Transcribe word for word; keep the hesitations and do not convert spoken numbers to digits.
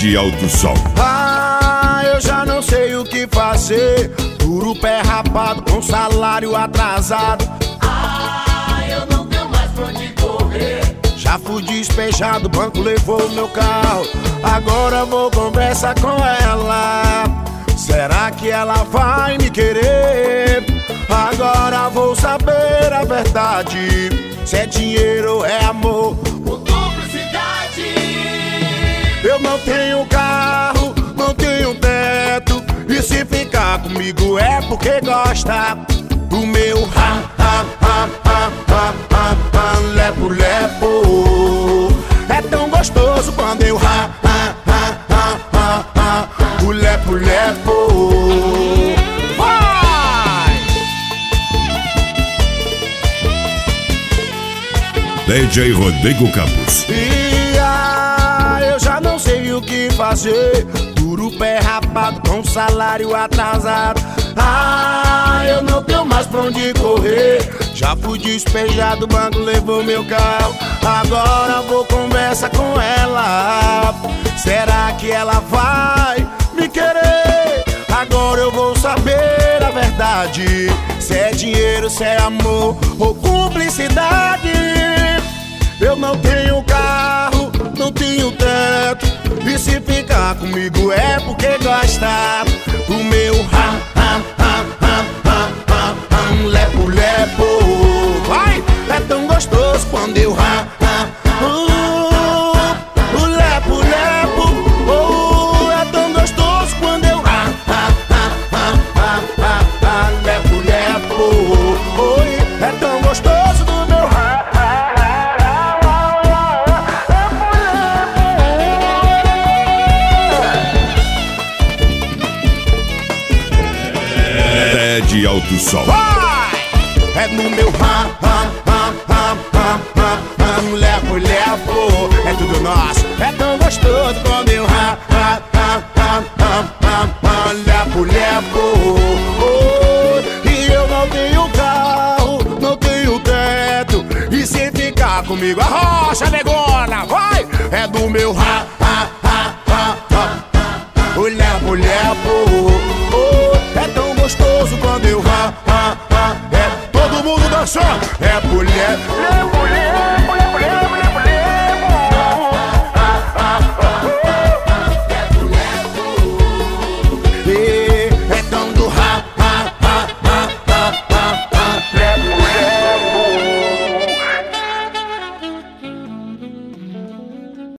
de alto som. Ah, eu já não sei o que fazer. Duro pé rapado com salário atrasado. Ah, eu não tenho mais pra onde correr. Já fui despejado, o banco levou meu carro. Agora vou conversar com ela. Será que ela vai me querer? Agora vou saber a verdade. Se é dinheiro ou é amor Por cumplicidade. Eu não tenho carro, não tenho teto. E se ficar comigo é porque gosta do meu ha, ha, ha, ha, ha, ha, ha, lepo, lepo. É tão gostoso quando eu ha, ha, ha, ha, ha, ha, o lepo, lepo. Vai! D J Rodrigo Campos. E ah, eu já não sei o que fazer. Duro pé rapado com salário atrasado. Ah, eu não tenho mais pra onde correr. Já fui despejado, o banco levou meu carro. Agora vou conversar com ela. Será que ela vai me querer? Agora eu vou saber a verdade. Se é dinheiro, se é amor ou cumplicidade. Eu não tenho carro, não tenho teto. E se ficar comigo é porque gosta do meu ha, ha, ha, ha, ha, ha, ha, lepo, lepo. Vai! É tão gostoso quando eu ha, ha, uh, o lepo, lepo. Oh, é tão gostoso quando eu ha, ha, ha, ha, ha, ha, ha, lepo, lepo. Oi, é tão gostoso do meu ha. É de alto som. Vai! É no meu ha, ha, ha, ha, ha, ha, ha, lepo, lepo. É tudo nosso, é tão gostoso quando eu ha, ha, ha, ha, ha, ha, ha, lepo, lepo. Oh, e eu não tenho carro, não tenho teto. E se ficar comigo a rocha negona, vai! É do meu ha, ha, ha, ha, ha, o lepo, lepo. Oh, é tão gostoso quando eu ha, ha, ha, é todo mundo dançando. É mulher,